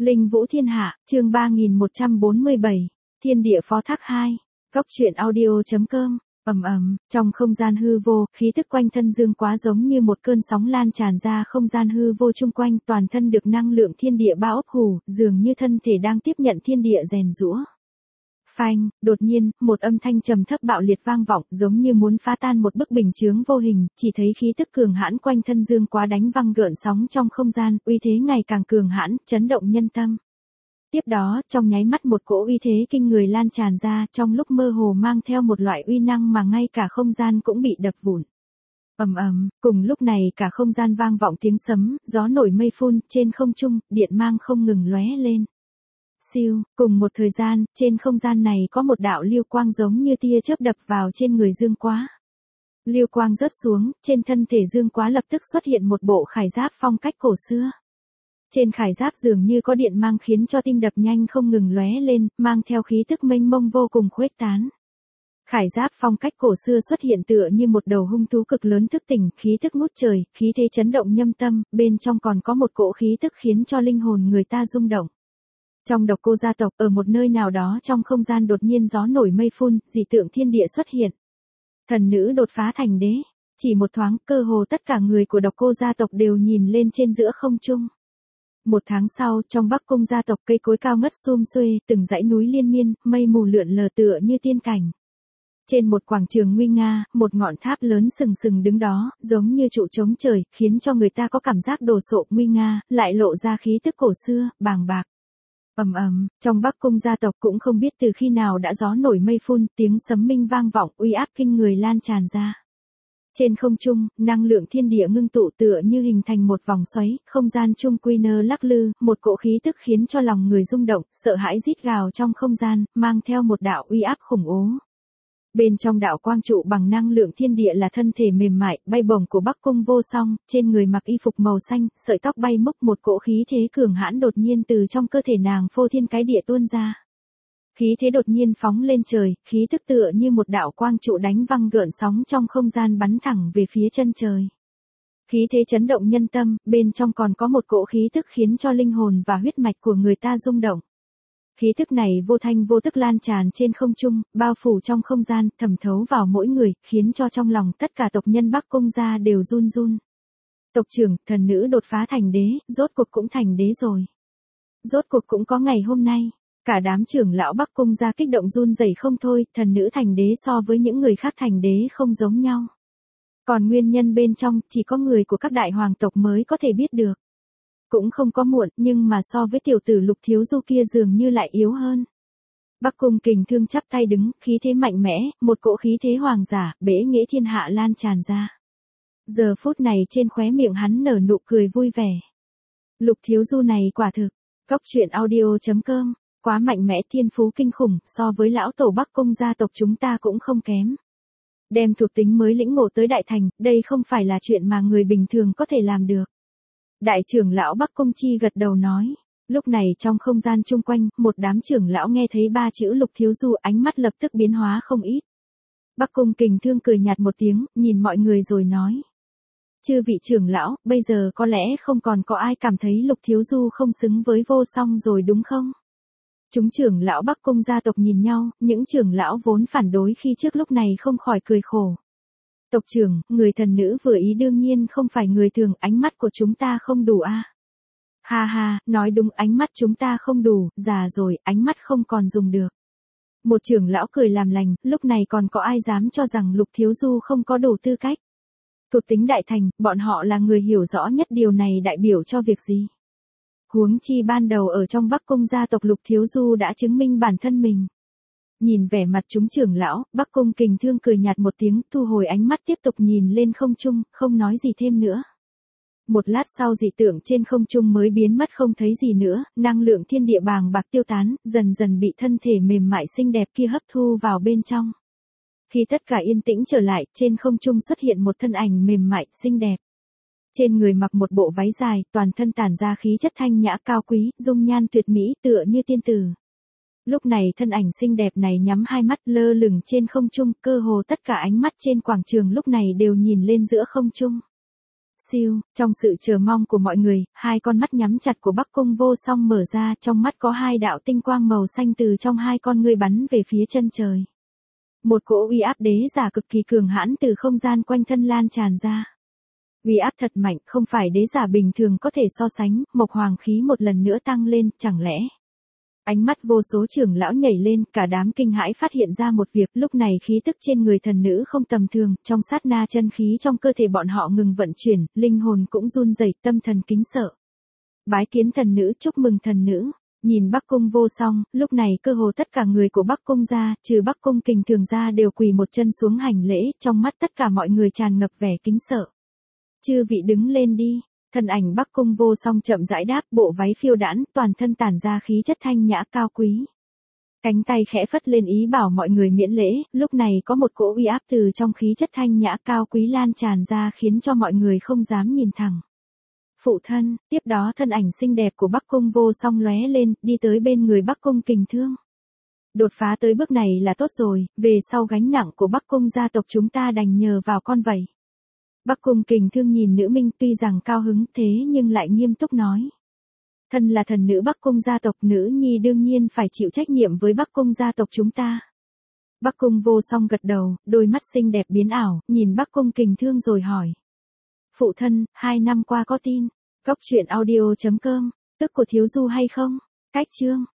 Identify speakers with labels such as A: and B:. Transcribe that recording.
A: Linh Vũ Thiên Hạ, chương 3147, Thiên Địa Phó Thác 2, Góc truyện audio.com, trong không gian hư vô, khí tức quanh thân Dương Quá giống như một cơn sóng lan tràn ra không gian hư vô chung quanh, toàn thân được năng lượng thiên địa bao ấp hù, dường như thân thể đang tiếp nhận thiên địa rèn giũa. Phanh, đột nhiên, một âm thanh trầm thấp bạo liệt vang vọng, giống như muốn phá tan một bức bình chướng vô hình, chỉ thấy khí tức cường hãn quanh thân Dương Quá đánh văng gợn sóng trong không gian, uy thế ngày càng cường hãn, chấn động nhân tâm. Tiếp đó, trong nháy mắt một cỗ uy thế kinh người lan tràn ra, trong lúc mơ hồ mang theo một loại uy năng mà ngay cả không gian cũng bị đập vụn. Cùng lúc này cả không gian vang vọng tiếng sấm, gió nổi mây phun, trên không trung, điện mang không ngừng lóe lên. Siêu, cùng một thời gian, trên không gian này có một đạo lưu quang giống như tia chớp đập vào trên người Dương Quá. Lưu quang rớt xuống, trên thân thể Dương Quá lập tức xuất hiện một bộ khải giáp phong cách cổ xưa. Trên khải giáp dường như có điện mang khiến cho tim đập nhanh không ngừng lóe lên, mang theo khí tức mênh mông vô cùng khuếch tán. Khải giáp phong cách cổ xưa xuất hiện tựa như một đầu hung thú cực lớn thức tỉnh, khí tức ngút trời, khí thế chấn động nhâm tâm, bên trong còn có một cỗ khí tức khiến cho linh hồn người ta rung động. Trong Độc Cô gia tộc, ở một nơi nào đó trong không gian đột nhiên gió nổi mây phun, dị tượng thiên địa xuất hiện. Thần nữ đột phá thành đế. Chỉ một thoáng, cơ hồ tất cả người của Độc Cô gia tộc đều nhìn lên trên giữa không trung. Một tháng sau, trong Bắc Cung gia tộc cây cối cao ngất sum xuê, từng dãy núi liên miên, mây mù lượn lờ tựa như tiên cảnh. Trên một quảng trường nguy nga, một ngọn tháp lớn sừng sừng đứng đó, giống như trụ chống trời, khiến cho người ta có cảm giác đồ sộ nguy nga, lại lộ ra khí tức cổ xưa, bàng bạc. Trong Bắc Cung gia tộc cũng không biết từ khi nào đã gió nổi mây phun, tiếng sấm minh vang vọng, uy áp kinh người lan tràn ra. Trên không trung, năng lượng thiên địa ngưng tụ tựa như hình thành một vòng xoáy, không gian chung quy nơ lắc lư, một cỗ khí tức khiến cho lòng người rung động, sợ hãi rít gào trong không gian, mang theo một đạo uy áp khủng bố. Bên trong đạo quang trụ bằng năng lượng thiên địa là thân thể mềm mại, bay bổng của Bắc Cung Vô Song, trên người mặc y phục màu xanh, sợi tóc bay mốc, một cỗ khí thế cường hãn đột nhiên từ trong cơ thể nàng phô thiên cái địa tuôn ra. Khí thế đột nhiên phóng lên trời, khí tức tựa như một đạo quang trụ đánh văng gợn sóng trong không gian bắn thẳng về phía chân trời. Khí thế chấn động nhân tâm, bên trong còn có một cỗ khí tức khiến cho linh hồn và huyết mạch của người ta rung động. Khí tức này vô thanh vô tức lan tràn trên không trung, bao phủ trong không gian, thẩm thấu vào mỗi người, khiến cho trong lòng tất cả tộc nhân Bắc Cung gia đều run run. Tộc trưởng, thần nữ đột phá thành đế, rốt cuộc cũng thành đế rồi. Rốt cuộc cũng có ngày hôm nay. Cả đám trưởng lão Bắc Cung gia kích động run rẩy không thôi, thần nữ thành đế so với những người khác thành đế không giống nhau. Còn nguyên nhân bên trong, chỉ có người của các đại hoàng tộc mới có thể biết được. Cũng không có muộn, nhưng mà so với tiểu tử Lục Thiếu Du kia dường như lại yếu hơn. Bắc Cung Kình Thương chắp tay đứng, khí thế mạnh mẽ, một cỗ khí thế hoàng giả, bế nghĩa thiên hạ lan tràn ra. Giờ phút này trên khóe miệng hắn nở nụ cười vui vẻ. Lục Thiếu Du này quả thực, Góc truyện audio.com, quá mạnh mẽ, thiên phú kinh khủng, so với lão tổ Bắc Cung gia tộc chúng ta cũng không kém. Đem thuộc tính mới lĩnh ngộ tới đại thành, đây không phải là chuyện mà người bình thường có thể làm được. Đại trưởng lão Bắc Cung Chi gật đầu nói. Lúc này trong không gian chung quanh, một đám trưởng lão nghe thấy ba chữ Lục Thiếu Du, ánh mắt lập tức biến hóa không ít. Bắc Cung Kình Thương cười nhạt một tiếng, nhìn mọi người rồi nói. Chư vị trưởng lão, bây giờ có lẽ không còn có ai cảm thấy Lục Thiếu Du không xứng với Vô Song rồi đúng không? Chúng trưởng lão Bắc Cung gia tộc nhìn nhau, những trưởng lão vốn phản đối khi trước lúc này không khỏi cười khổ. Tộc trưởng, người thần nữ vừa ý đương nhiên không phải người thường, ánh mắt của chúng ta không đủ a. Ha ha, nói đúng, ánh mắt chúng ta không đủ, già rồi, ánh mắt không còn dùng được. Một trưởng lão cười làm lành, lúc này còn có ai dám cho rằng Lục Thiếu Du không có đủ tư cách. Thuộc tính đại thành, bọn họ là người hiểu rõ nhất điều này đại biểu cho việc gì. Huống chi ban đầu ở trong Bắc Cung gia tộc Lục Thiếu Du đã chứng minh bản thân mình. Nhìn vẻ mặt chúng trưởng lão, Bắc Cung Kình Thương cười nhạt một tiếng, thu hồi ánh mắt tiếp tục nhìn lên không trung, không nói gì thêm nữa. Một lát sau dị tượng trên không trung mới biến mất không thấy gì nữa, năng lượng thiên địa bàng bạc tiêu tán, dần dần bị thân thể mềm mại xinh đẹp kia hấp thu vào bên trong. Khi tất cả yên tĩnh trở lại, trên không trung xuất hiện một thân ảnh mềm mại, xinh đẹp. Trên người mặc một bộ váy dài, toàn thân tản ra khí chất thanh nhã cao quý, dung nhan tuyệt mỹ tựa như tiên tử. Lúc này thân ảnh xinh đẹp này nhắm hai mắt lơ lửng trên không trung, cơ hồ tất cả ánh mắt trên quảng trường lúc này đều nhìn lên giữa không trung. Siêu, trong sự chờ mong của mọi người, hai con mắt nhắm chặt của Bắc Cung Vô Song mở ra, trong mắt có hai đạo tinh quang màu xanh từ trong hai con ngươi bắn về phía chân trời. Một cỗ uy áp đế giả cực kỳ cường hãn từ không gian quanh thân lan tràn ra. Uy áp thật mạnh, không phải đế giả bình thường có thể so sánh, Mộc Hoàng khí một lần nữa tăng lên, chẳng lẽ. Ánh mắt vô số trưởng lão nhảy lên, cả đám kinh hãi phát hiện ra một việc, lúc này khí tức trên người thần nữ không tầm thường, trong sát na chân khí trong cơ thể bọn họ ngừng vận chuyển, linh hồn cũng run rẩy, tâm thần kính sợ. Bái kiến thần nữ, chúc mừng thần nữ. Nhìn Bắc Cung Vô Song, lúc này cơ hồ tất cả người của Bắc Cung gia, trừ Bắc Cung Kình Thường gia đều quỳ một chân xuống hành lễ, trong mắt tất cả mọi người tràn ngập vẻ kính sợ. Chư vị đứng lên đi. Thân ảnh Bắc Cung Vô Song chậm rãi đáp, bộ váy phiêu đãn, toàn thân tản ra khí chất thanh nhã cao quý. Cánh tay khẽ phất lên ý bảo mọi người miễn lễ, lúc này có một cỗ uy áp từ trong khí chất thanh nhã cao quý lan tràn ra khiến cho mọi người không dám nhìn thẳng. Phụ thân, tiếp đó thân ảnh xinh đẹp của Bắc Cung Vô Song lóe lên, đi tới bên người Bắc Cung Kình Thương. Đột phá tới bước này là tốt rồi, về sau gánh nặng của Bắc Cung gia tộc chúng ta đành nhờ vào con vậy. Bắc Cung Kình Thương nhìn nữ minh tuy rằng cao hứng thế nhưng lại nghiêm túc nói. Thân là thần nữ Bắc Cung gia tộc, nữ nhi đương nhiên phải chịu trách nhiệm với Bắc Cung gia tộc chúng ta. Bắc Cung Vô Song gật đầu, đôi mắt xinh đẹp biến ảo, nhìn Bắc Cung Kình Thương rồi hỏi. Phụ thân, 2 năm qua có tin, góc truyện audio.com, tức của Thiếu Du hay không? Cách chương.